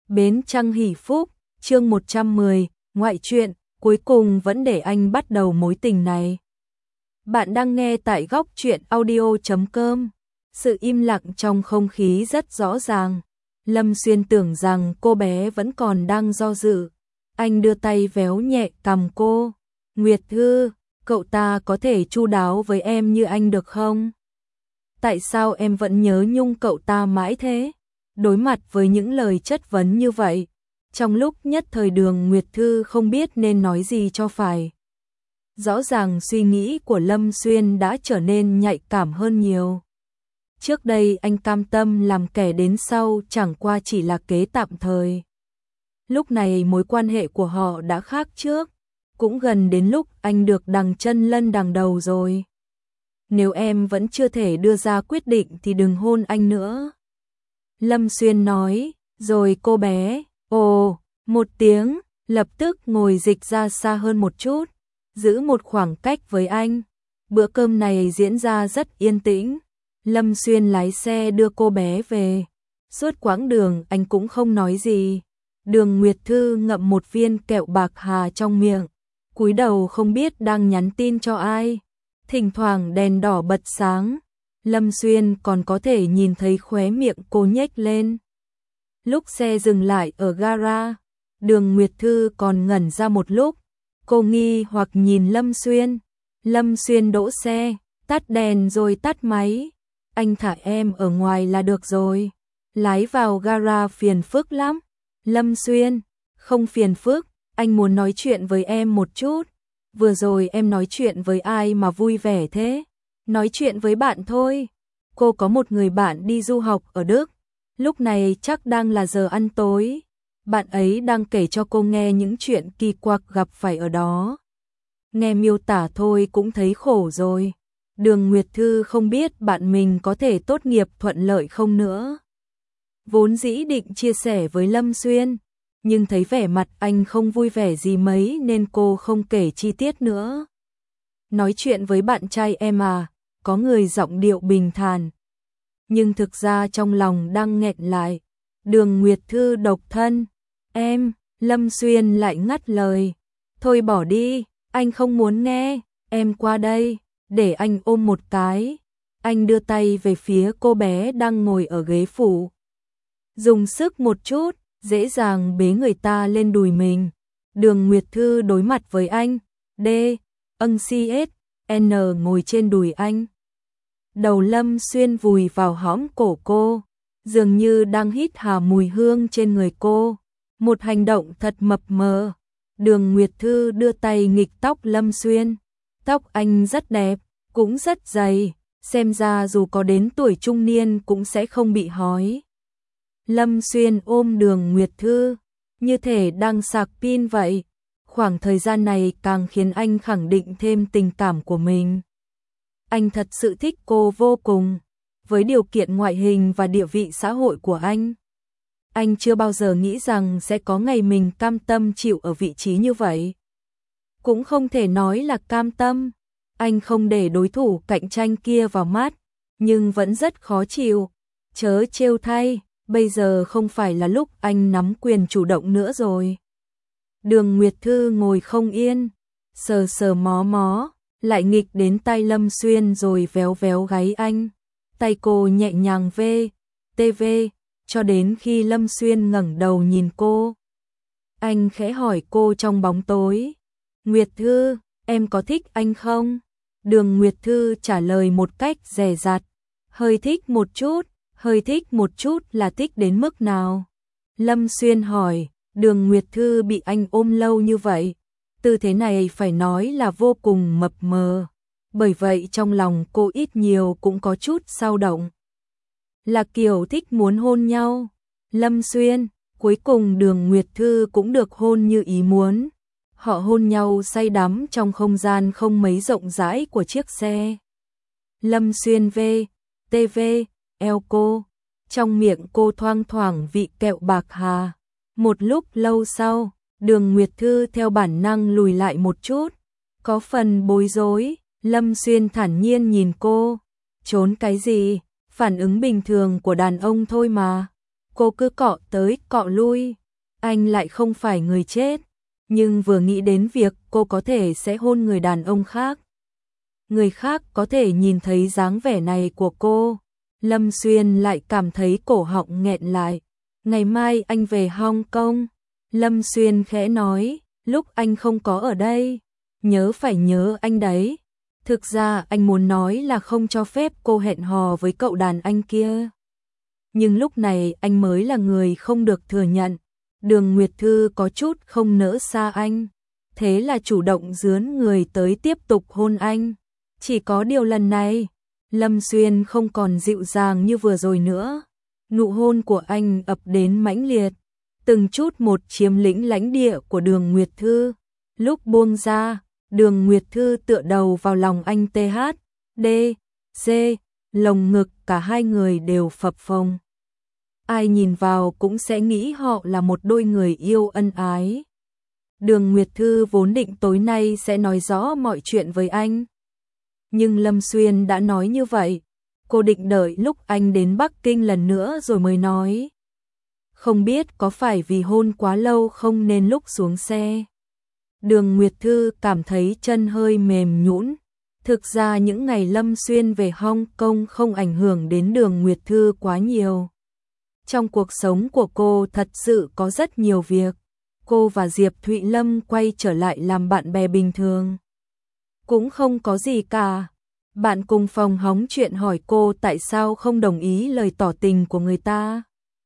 Bến Trăng Hỷ Phúc, chương 110, ngoại truyện, cuối cùng vẫn để anh bắt đầu mối tình này. Bạn đang nghe tại góc truyện audio.com. Sự im lặng trong không khí rất rõ ràng. Lâm Xuyên tưởng rằng cô bé vẫn còn đang do dự. Anh đưa tay véo nhẹ cằm cô. Nguyệt Thư, cậu ta có thể chu đáo với em như anh được không? Tại sao em vẫn nhớ nhung cậu ta mãi thế? Đối mặt với những lời chất vấn như vậy, trong lúc nhất thời Đường Nguyệt Thư không biết nên nói gì cho phải. Rõ ràng suy nghĩ của Lâm Xuyên đã trở nên nhạy cảm hơn nhiều. Trước đây anh cam tâm làm kẻ đến sau chẳng qua chỉ là kế tạm thời. Lúc này mối quan hệ của họ đã khác trước, cũng gần đến lúc anh được đằng chân lân đằng đầu rồi. Nếu em vẫn chưa thể đưa ra quyết định thì đừng hôn anh nữa. Lâm Xuyên nói, rồi cô bé, ồ, một tiếng, lập tức ngồi dịch ra xa hơn một chút, giữ một khoảng cách với anh. Bữa cơm này diễn ra rất yên tĩnh. Lâm Xuyên lái xe đưa cô bé về. Suốt quãng đường anh cũng không nói gì. Đường Nguyệt Thư ngậm một viên kẹo bạc hà trong miệng, cúi đầu không biết đang nhắn tin cho ai. Thỉnh thoảng đèn đỏ bật sáng, Lâm Xuyên còn có thể nhìn thấy khóe miệng cô nhếch lên. Lúc xe dừng lại ở gara, Đường Nguyệt Thư còn ngẩn ra một lúc, cô nghi hoặc nhìn Lâm Xuyên. Lâm Xuyên đỗ xe, tắt đèn rồi tắt máy. Anh thả em ở ngoài là được rồi. Lái vào gara phiền phức lắm. Lâm Xuyên, không phiền phức, anh muốn nói chuyện với em một chút. Vừa rồi em nói chuyện với ai mà vui vẻ thế? Nói chuyện với bạn thôi. Cô có một người bạn đi du học ở Đức. Lúc này chắc đang là giờ ăn tối. Bạn ấy đang kể cho cô nghe những chuyện kỳ quặc gặp phải ở đó. Nghe miêu tả thôi cũng thấy khổ rồi. Đường Nguyệt Thư không biết bạn mình có thể tốt nghiệp thuận lợi không nữa. Vốn dĩ định chia sẻ với Lâm Xuyên, nhưng thấy vẻ mặt anh không vui vẻ gì mấy nên cô không kể chi tiết nữa. Nói chuyện với bạn trai em à, có người giọng điệu bình thản. Nhưng thực ra trong lòng đang nghẹn lại. Đường Nguyệt Thư độc thân. Em, Lâm Xuyên lại ngắt lời. Thôi bỏ đi, anh không muốn nghe, em qua đây, để anh ôm một cái. Anh đưa tay về phía cô bé đang ngồi ở ghế phụ. Dùng sức một chút, dễ dàng bế người ta lên đùi mình. Đường Nguyệt Thư đối mặt với anh. D, CS, N ngồi trên đùi anh. Đầu Lâm Xuyên vùi vào hõm cổ cô, dường như đang hít hà mùi hương trên người cô. Một hành động thật mập mờ. Đường Nguyệt Thư đưa tay nghịch tóc Lâm Xuyên. Tóc anh rất đẹp, cũng rất dày, xem ra dù có đến tuổi trung niên cũng sẽ không bị hói. Lâm Xuyên ôm Đường Nguyệt Thư, như thể đang sạc pin vậy. Khoảng thời gian này càng khiến anh khẳng định thêm tình cảm của mình. Anh thật sự thích cô vô cùng. Với điều kiện ngoại hình và địa vị xã hội của anh chưa bao giờ nghĩ rằng sẽ có ngày mình cam tâm chịu ở vị trí như vậy. Cũng không thể nói là cam tâm. Anh không để đối thủ cạnh tranh kia vào mắt, nhưng vẫn rất khó chịu. Chớ trêu thay, bây giờ không phải là lúc anh nắm quyền chủ động nữa rồi. Đường Nguyệt Thư ngồi không yên, sờ sờ mó mó, lại nghịch đến tay Lâm Xuyên rồi véo véo gáy anh. Tay cô nhẹ nhàng TV, cho đến khi Lâm Xuyên ngẩng đầu nhìn cô. Anh khẽ hỏi cô trong bóng tối. Nguyệt Thư, em có thích anh không? Đường Nguyệt Thư trả lời một cách dè dặt. Hơi thích một chút là thích đến mức nào? Lâm Xuyên hỏi. Đường Nguyệt Thư bị anh ôm lâu như vậy, tư thế này phải nói là vô cùng mập mờ. Bởi vậy trong lòng cô ít nhiều cũng có chút dao động. Là kiểu thích muốn hôn nhau. Lâm Xuyên, cuối cùng Đường Nguyệt Thư cũng được hôn như ý muốn. Họ hôn nhau say đắm trong không gian không mấy rộng rãi của chiếc xe. Lâm Xuyên TV, eo cô. Trong miệng cô thoang thoảng vị kẹo bạc hà. Một lúc lâu sau, Đường Nguyệt Thư theo bản năng lùi lại một chút. Có phần bối rối, Lâm Xuyên thản nhiên nhìn cô. Trốn cái gì? Phản ứng bình thường của đàn ông thôi mà. cô cứ cọ tới cọ lui. Anh lại không phải người chết, nhưng vừa nghĩ đến việc cô có thể sẽ hôn người đàn ông khác, người khác có thể nhìn thấy dáng vẻ này của cô, Lâm Xuyên lại cảm thấy cổ họng nghẹn lại. Ngày mai anh về Hong Kong, Lâm Xuyên khẽ nói, lúc anh không có ở đây, phải nhớ anh đấy. Thực ra anh muốn nói là không cho phép cô hẹn hò với cậu đàn anh kia. Nhưng lúc này anh mới là người không được thừa nhận. Đường Nguyệt Thư có chút không nỡ xa anh, thế là chủ động dướn người tới tiếp tục hôn anh. Chỉ có điều lần này, Lâm Xuyên không còn dịu dàng như vừa rồi nữa. Nụ hôn của anh ập đến mãnh liệt, từng chút một chiếm lĩnh lãnh địa của Đường Nguyệt Thư. Lúc buông ra, Đường Nguyệt Thư tựa đầu vào lòng anh THD, lồng ngực cả hai người đều phập phồng. Ai nhìn vào cũng sẽ nghĩ họ là một đôi người yêu ân ái. Đường Nguyệt Thư vốn định tối nay sẽ nói rõ mọi chuyện với anh. Nhưng Lâm Xuyên đã nói như vậy, cô định đợi lúc anh đến Bắc Kinh lần nữa rồi mới nói. Không biết có phải vì hôn quá lâu không nên lúc xuống xe. Đường Nguyệt Thư cảm thấy chân hơi mềm nhũn. Thực ra những ngày Lâm Xuyên về Hong Kong không ảnh hưởng đến Đường Nguyệt Thư quá nhiều. Trong cuộc sống của cô thật sự có rất nhiều việc. Cô và Diệp Thụy Lâm quay trở lại làm bạn bè bình thường. Cũng không có gì cả. Bạn cùng phòng hóng chuyện hỏi cô tại sao không đồng ý lời tỏ tình của người ta.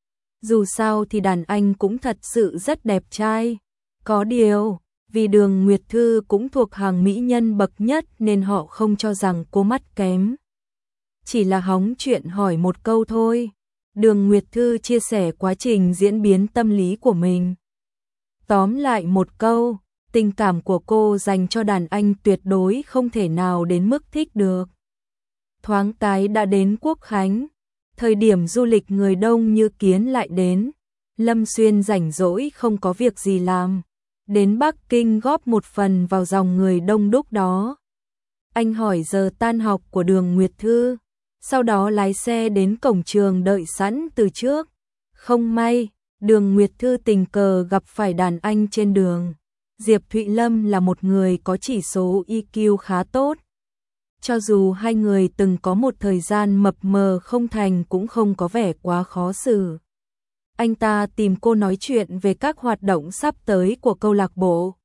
Dù sao thì đàn anh cũng thật sự rất đẹp trai. Có điều, vì Đường Nguyệt Thư cũng thuộc hàng mỹ nhân bậc nhất nên họ không cho rằng cô mắt kém. Chỉ là hóng chuyện hỏi một câu thôi. Đường Nguyệt Thư chia sẻ quá trình diễn biến tâm lý của mình. Tóm lại một câu, tình cảm của cô dành cho đàn anh tuyệt đối không thể nào đến mức thích được. Thoáng cái đã đến Quốc Khánh, thời điểm du lịch người đông như kiến lại đến. Lâm Xuyên rảnh rỗi không có việc gì làm, đến Bắc Kinh góp một phần vào dòng người đông đúc đó. Anh hỏi giờ tan học của Đường Nguyệt Thư, sau đó lái xe đến cổng trường đợi sẵn từ trước. Không may, Đường Nguyệt Thư tình cờ gặp phải đàn anh trên đường. Diệp Thụy Lâm là một người có chỉ số EQ khá tốt. Cho dù hai người từng có một thời gian mập mờ không thành cũng không có vẻ quá khó xử. Anh ta tìm cô nói chuyện về các hoạt động sắp tới của câu lạc bộ.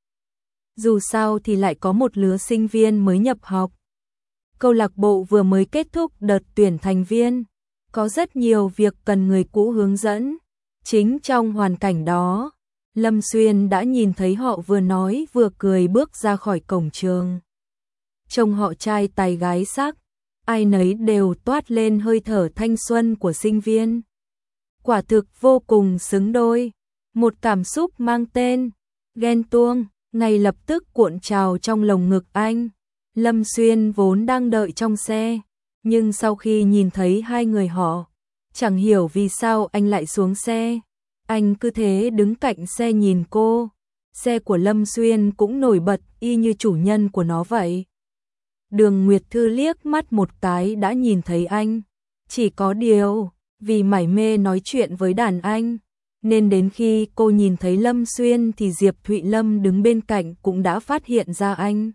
Dù sao thì lại có một lứa sinh viên mới nhập học. Câu lạc bộ vừa mới kết thúc đợt tuyển thành viên, có rất nhiều việc cần người cũ hướng dẫn. Chính trong hoàn cảnh đó, Lâm Xuyên đã nhìn thấy họ vừa nói vừa cười bước ra khỏi cổng trường. Trông họ trai tài gái sắc, ai nấy đều toát lên hơi thở thanh xuân của sinh viên. Quả thực vô cùng xứng đôi, một cảm xúc mang tên ghen tuông ngay lập tức cuộn trào trong lồng ngực anh. Lâm Xuyên vốn đang đợi trong xe, nhưng sau khi nhìn thấy hai người họ, chẳng hiểu vì sao anh lại xuống xe. Anh cứ thế đứng cạnh xe nhìn cô. Xe của Lâm Xuyên cũng nổi bật y như chủ nhân của nó vậy. Đường Nguyệt Thư liếc mắt một cái đã nhìn thấy anh. Chỉ có điều, vì mải mê nói chuyện với đàn anh, nên đến khi cô nhìn thấy Lâm Xuyên thì Diệp Thụy Lâm đứng bên cạnh cũng đã phát hiện ra anh.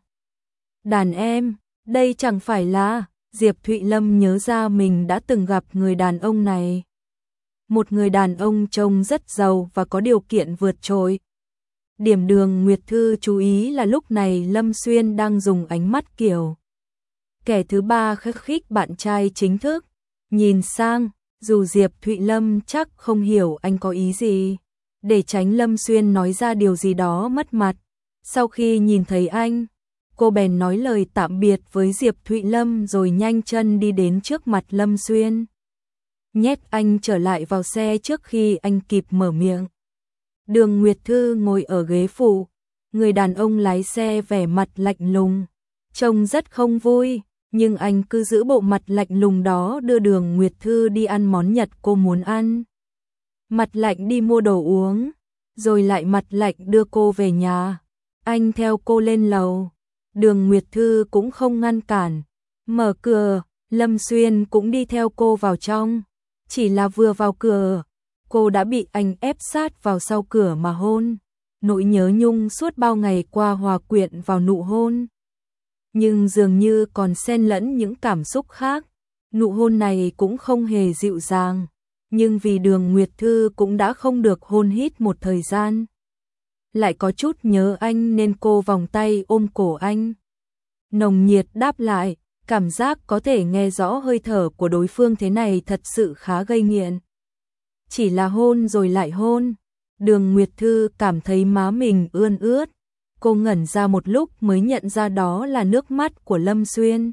Đàn em, đây chẳng phải là... Diệp Thụy Lâm nhớ ra mình đã từng gặp người đàn ông này. Một người đàn ông trông rất giàu và có điều kiện vượt trội. Điểm Đường Nguyệt Thư chú ý là lúc này Lâm Xuyên đang dùng ánh mắt kiểu kẻ thứ ba khích khích bạn trai chính thức. Nhìn sang, dù Diệp Thụy Lâm chắc không hiểu anh có ý gì, để tránh Lâm Xuyên nói ra điều gì đó mất mặt. Sau khi nhìn thấy anh, cô bèn nói lời tạm biệt với Diệp Thụy Lâm rồi nhanh chân đi đến trước mặt Lâm Xuyên. Nhét anh trở lại vào xe trước khi anh kịp mở miệng. Đường Nguyệt Thư ngồi ở ghế phụ, người đàn ông lái xe vẻ mặt lạnh lùng, trông rất không vui, nhưng anh cứ giữ bộ mặt lạnh lùng đó đưa Đường Nguyệt Thư đi ăn món Nhật cô muốn ăn. Mặt lạnh đi mua đồ uống, rồi lại mặt lạnh đưa cô về nhà. Anh theo cô lên lầu. Đường Nguyệt Thư cũng không ngăn cản, mở cửa, Lâm Xuyên cũng đi theo cô vào trong. Chỉ là vừa vào cửa, cô đã bị anh ép sát vào sau cửa mà hôn. Nỗi nhớ nhung suốt bao ngày qua hòa quyện vào nụ hôn. Nhưng dường như còn xen lẫn những cảm xúc khác. Nụ hôn này cũng không hề dịu dàng. Nhưng vì Đường Nguyệt Thư cũng đã không được hôn hít một thời gian. Lại có chút nhớ anh nên cô vòng tay ôm cổ anh. Nồng nhiệt đáp lại, cảm giác có thể nghe rõ hơi thở của đối phương thế này thật sự khá gây nghiện. Chỉ là hôn rồi lại hôn. Đường Nguyệt Thư cảm thấy má mình ươn ướt. Cô ngẩn ra một lúc mới nhận ra đó là nước mắt của Lâm Xuyên.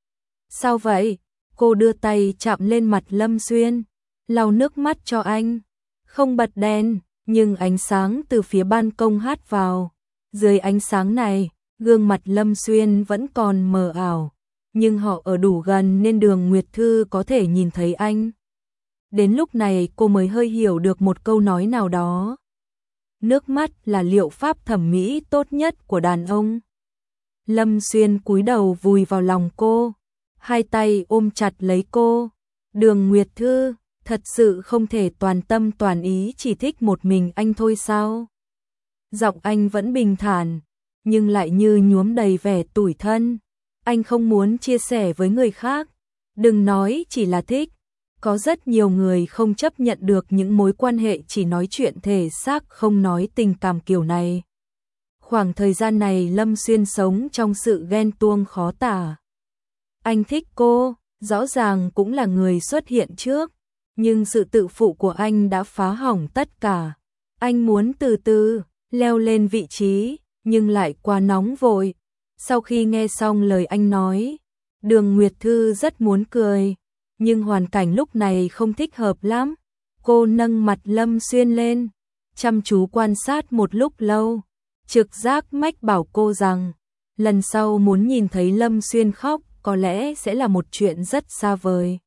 Sao vậy? Cô đưa tay chạm lên mặt Lâm Xuyên, lau nước mắt cho anh. Không bật đèn, nhưng ánh sáng từ phía ban công hát vào. Dưới ánh sáng này, gương mặt Lâm Xuyên vẫn còn mờ ảo. Nhưng họ ở đủ gần nên Đường Nguyệt Thư có thể nhìn thấy anh. Đến lúc này cô mới hơi hiểu được một câu nói nào đó. Nước mắt là liệu pháp thẩm mỹ tốt nhất của đàn ông. Lâm Xuyên cúi đầu vùi vào lòng cô, hai tay ôm chặt lấy cô. Đường Nguyệt Thư, thật sự không thể toàn tâm toàn ý chỉ thích một mình anh thôi sao? Giọng anh vẫn bình thản, nhưng lại như nhuốm đầy vẻ tủi thân. Anh không muốn chia sẻ với người khác. Đừng nói chỉ là thích. Có rất nhiều người không chấp nhận được những mối quan hệ chỉ nói chuyện thể xác không nói tình cảm kiểu này. Khoảng thời gian này Lâm Xuyên sống trong sự ghen tuông khó tả. Anh thích cô, rõ ràng cũng là người xuất hiện trước, nhưng sự tự phụ của anh đã phá hỏng tất cả. Anh muốn từ từ leo lên vị trí, nhưng lại quá nóng vội. Sau khi nghe xong lời anh nói, Đường Nguyệt Thư rất muốn cười, nhưng hoàn cảnh lúc này không thích hợp lắm. Cô nâng mặt Lâm Xuyên lên, chăm chú quan sát một lúc lâu. Trực giác mách bảo cô rằng, lần sau muốn nhìn thấy Lâm Xuyên khóc có lẽ sẽ là một chuyện rất xa vời.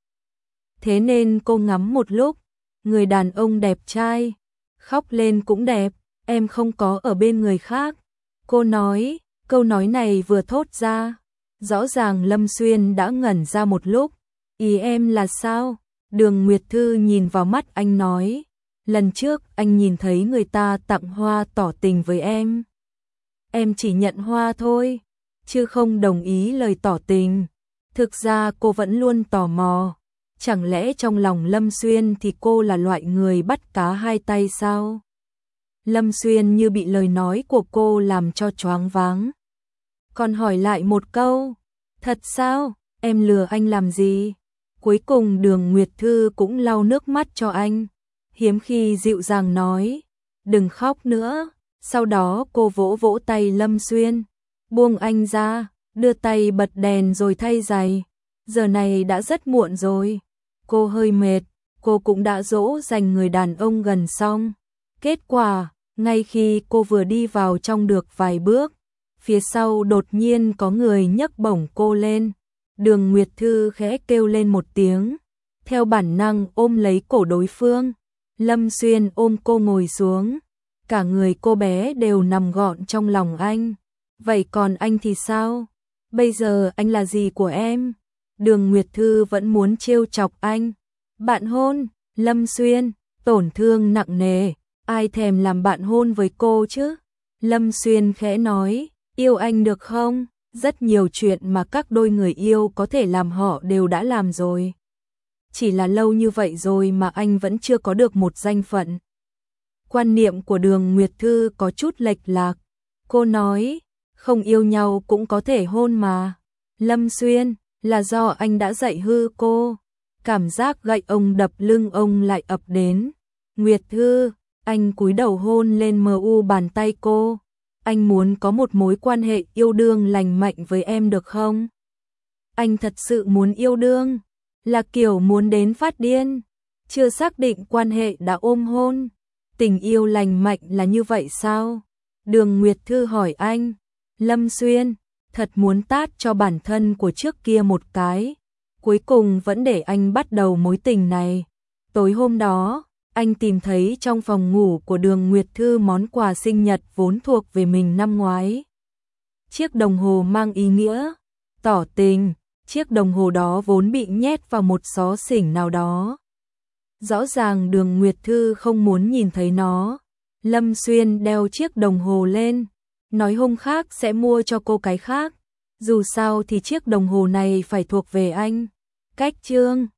Thế nên cô ngắm một lúc, người đàn ông đẹp trai, khóc lên cũng đẹp, em không có ở bên người khác. Cô nói, câu nói này vừa thốt ra, rõ ràng Lâm Xuyên đã ngẩn ra một lúc. Ý em là sao? Đường Nguyệt Thư nhìn vào mắt anh nói, lần trước anh nhìn thấy người ta tặng hoa tỏ tình với em. Em chỉ nhận hoa thôi, chứ không đồng ý lời tỏ tình. Thực ra cô vẫn luôn tò mò, chẳng lẽ trong lòng Lâm Xuyên thì cô là loại người bắt cá hai tay sao? Lâm Xuyên như bị lời nói của cô làm cho choáng váng. Còn hỏi lại một câu, thật sao, em lừa anh làm gì? Cuối cùng Đường Nguyệt Thư cũng lau nước mắt cho anh, hiếm khi dịu dàng nói, đừng khóc nữa. Sau đó cô vỗ vỗ tay Lâm Xuyên, buông anh ra, đưa tay bật đèn rồi thay giày. Giờ này đã rất muộn rồi, cô hơi mệt, cô cũng đã dỗ dành người đàn ông gần xong. Kết quả, ngay khi cô vừa đi vào trong được vài bước, phía sau đột nhiên có người nhấc bổng cô lên. Đường Nguyệt Thư khẽ kêu lên một tiếng, theo bản năng ôm lấy cổ đối phương. Lâm Xuyên ôm cô ngồi xuống, cả người cô bé đều nằm gọn trong lòng anh. Vậy còn anh thì sao? Bây giờ anh là gì của em? Đường Nguyệt Thư vẫn muốn trêu chọc anh. Bạn hôn, Lâm Xuyên, tổn thương nặng nề, ai thèm làm bạn hôn với cô chứ? Lâm Xuyên khẽ nói, yêu anh được không? Rất nhiều chuyện mà các đôi người yêu có thể làm họ đều đã làm rồi. Chỉ là lâu như vậy rồi mà anh vẫn chưa có được một danh phận. Quan niệm của Đường Nguyệt Thư có chút lệch lạc. Cô nói, không yêu nhau cũng có thể hôn mà. Lâm Xuyên, là do anh đã dạy hư cô. Cảm giác gậy ông đập lưng ông lại ập đến. Nguyệt Thư, anh cúi đầu hôn lên mờ u bàn tay cô. Anh muốn có một mối quan hệ yêu đương lành mạnh với em được không? Anh thật sự muốn yêu đương, là kiểu muốn đến phát điên, chưa xác định quan hệ đã ôm hôn. Tình yêu lành mạnh là như vậy sao? Đường Nguyệt Thư hỏi anh. Lâm Xuyên, thật muốn tát cho bản thân của trước kia một cái. Cuối cùng vẫn để anh bắt đầu mối tình này. Tối hôm đó, anh tìm thấy trong phòng ngủ của Đường Nguyệt Thư món quà sinh nhật vốn thuộc về mình năm ngoái. Chiếc đồng hồ mang ý nghĩa tỏ tình, chiếc đồng hồ đó vốn bị nhét vào một xó xỉnh nào đó. Rõ ràng Đường Nguyệt Thư không muốn nhìn thấy nó. Lâm Xuyên đeo chiếc đồng hồ lên, nói hôm khác sẽ mua cho cô cái khác. Dù sao thì chiếc đồng hồ này phải thuộc về anh. Cách chương